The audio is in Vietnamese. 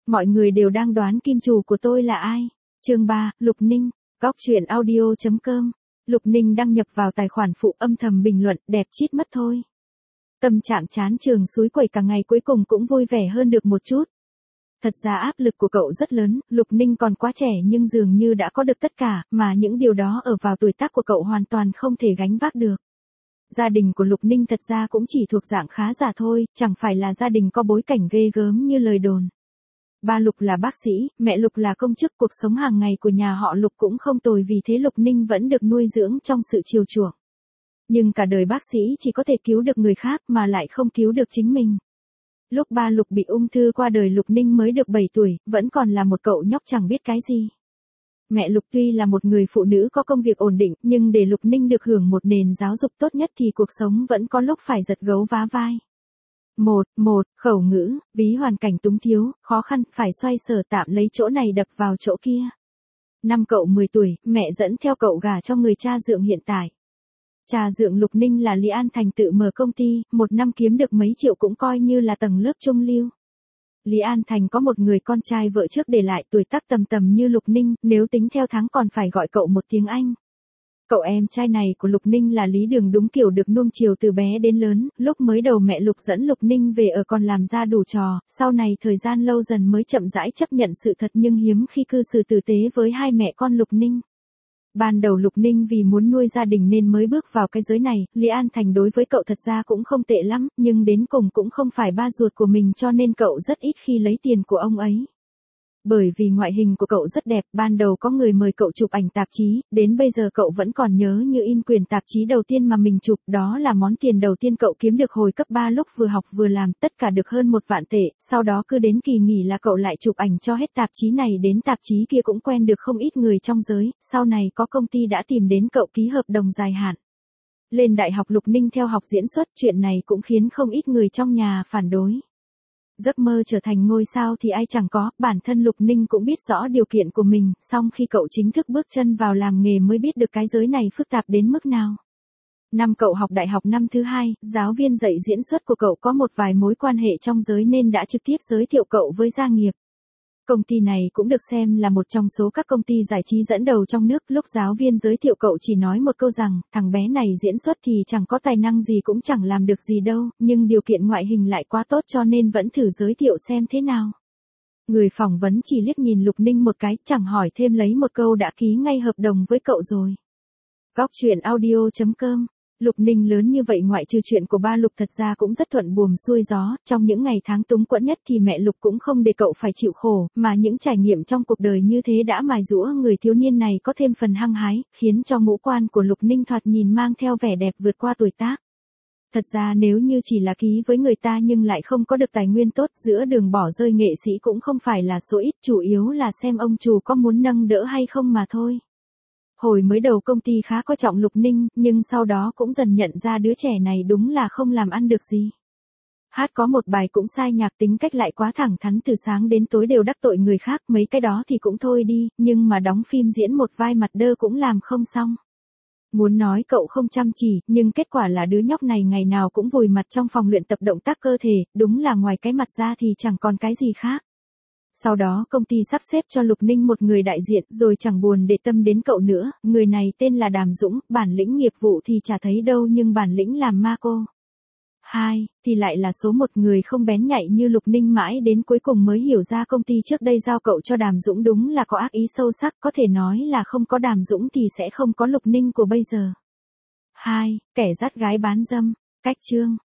Mọi người đều đang đoán kim chủ của tôi là ai. Chương 3, Lục Ninh, Góc truyện audio.com. Lục Ninh đăng nhập vào tài khoản phụ, âm thầm bình luận, đẹp chít mất thôi. Tâm trạng chán trường suối quẩy cả ngày cuối cùng cũng vui vẻ hơn được một chút. Thật ra áp lực của cậu rất lớn, Lục Ninh còn quá trẻ nhưng dường như đã có được tất cả, mà những điều đó ở vào tuổi tác của cậu hoàn toàn không thể gánh vác được. Gia đình của Lục Ninh thật ra cũng chỉ thuộc dạng khá giả thôi, chẳng phải là gia đình có bối cảnh ghê gớm như lời đồn. Ba Lục là bác sĩ, mẹ Lục là công chức, cuộc sống hàng ngày của nhà họ Lục cũng không tồi, vì thế Lục Ninh vẫn được nuôi dưỡng trong sự chiều chuộng. Nhưng cả đời bác sĩ chỉ có thể cứu được người khác mà lại không cứu được chính mình. Lúc ba Lục bị ung thư qua đời, Lục Ninh mới được 7 tuổi, vẫn còn là một cậu nhóc chẳng biết cái gì. Mẹ Lục tuy là một người phụ nữ có công việc ổn định, nhưng để Lục Ninh được hưởng một nền giáo dục tốt nhất thì cuộc sống vẫn có lúc phải giật gấu vá vai. Một, khẩu ngữ, ví hoàn cảnh túng thiếu, khó khăn, phải xoay sở tạm lấy chỗ này đập vào chỗ kia. Năm cậu 10 tuổi, mẹ dẫn theo cậu gả cho người cha dượng hiện tại. Cha dượng Lục Ninh là Lý An Thành tự mở công ty, một năm kiếm được mấy triệu cũng coi như là tầng lớp trung lưu. Lý An Thành có một người con trai vợ trước để lại, tuổi tác tầm như Lục Ninh, nếu tính theo tháng còn phải gọi cậu một tiếng anh. Cậu em trai này của Lục Ninh là Lý Đường, đúng kiểu được nuông chiều từ bé đến lớn, lúc mới đầu mẹ Lục dẫn Lục Ninh về ở còn làm ra đủ trò, sau này thời gian lâu dần mới chậm rãi chấp nhận sự thật nhưng hiếm khi cư xử tử tế với hai mẹ con Lục Ninh. Ban đầu Lục Ninh vì muốn nuôi gia đình nên mới bước vào cái giới này, Lý An Thành đối với cậu thật ra cũng không tệ lắm, nhưng đến cùng cũng không phải ba ruột của mình cho nên cậu rất ít khi lấy tiền của ông ấy. Bởi vì ngoại hình của cậu rất đẹp, ban đầu có người mời cậu chụp ảnh tạp chí, đến bây giờ cậu vẫn còn nhớ như in quyển tạp chí đầu tiên mà mình chụp, đó là món tiền đầu tiên cậu kiếm được hồi cấp 3 lúc vừa học vừa làm, tất cả được hơn 1 vạn tệ, sau đó cứ đến kỳ nghỉ là cậu lại chụp ảnh cho hết tạp chí này đến tạp chí kia, cũng quen được không ít người trong giới, sau này có công ty đã tìm đến cậu ký hợp đồng dài hạn. Lên đại học Lục Ninh theo học diễn xuất, chuyện này cũng khiến không ít người trong nhà phản đối. Giấc mơ trở thành ngôi sao thì ai chẳng có, bản thân Lục Ninh cũng biết rõ điều kiện của mình, song khi cậu chính thức bước chân vào làm nghề mới biết được cái giới này phức tạp đến mức nào. Năm cậu học đại học năm thứ 2, giáo viên dạy diễn xuất của cậu có một vài mối quan hệ trong giới nên đã trực tiếp giới thiệu cậu với gia nghiệp. Công ty này cũng được xem là một trong số các công ty giải trí dẫn đầu trong nước, lúc giáo viên giới thiệu cậu chỉ nói một câu rằng, thằng bé này diễn xuất thì chẳng có tài năng gì cũng chẳng làm được gì đâu, nhưng điều kiện ngoại hình lại quá tốt cho nên vẫn thử giới thiệu xem thế nào. Người phỏng vấn chỉ liếc nhìn Lục Ninh một cái, chẳng hỏi thêm lấy một câu đã ký ngay hợp đồng với cậu rồi. Góc truyện audio.com. Lục Ninh lớn như vậy ngoại trừ chuyện của ba Lục thật ra cũng rất thuận buồm xuôi gió, trong những ngày tháng túng quẫn nhất thì mẹ Lục cũng không để cậu phải chịu khổ, mà những trải nghiệm trong cuộc đời như thế đã mài giũa người thiếu niên này có thêm phần hăng hái, khiến cho ngũ quan của Lục Ninh thoạt nhìn mang theo vẻ đẹp vượt qua tuổi tác. Thật ra nếu như chỉ là ký với người ta nhưng lại không có được tài nguyên tốt, giữa đường bỏ rơi nghệ sĩ cũng không phải là số ít, chủ yếu là xem ông chủ có muốn nâng đỡ hay không mà thôi. Hồi mới đầu công ty khá coi trọng Lục Ninh, nhưng sau đó cũng dần nhận ra đứa trẻ này đúng là không làm ăn được gì. Hát có một bài cũng sai nhạc, tính cách lại quá thẳng thắn, từ sáng đến tối đều đắc tội người khác, mấy cái đó thì cũng thôi đi, nhưng mà đóng phim diễn một vai mặt đơ cũng làm không xong. Muốn nói cậu không chăm chỉ, nhưng kết quả là đứa nhóc này ngày nào cũng vùi mặt trong phòng luyện tập động tác cơ thể, đúng là ngoài cái mặt ra thì chẳng còn cái gì khác. Sau đó công ty sắp xếp cho Lục Ninh một người đại diện, rồi chẳng buồn để tâm đến cậu nữa, người này tên là Đàm Dũng, bản lĩnh nghiệp vụ thì chả thấy đâu nhưng bản lĩnh làm ma cô. 2, thì lại là số một người không bén nhạy như Lục Ninh, mãi đến cuối cùng mới hiểu ra công ty trước đây giao cậu cho Đàm Dũng đúng là có ác ý sâu sắc, có thể nói là không có Đàm Dũng thì sẽ không có Lục Ninh của bây giờ. 2, kẻ dắt gái bán dâm, cách chương.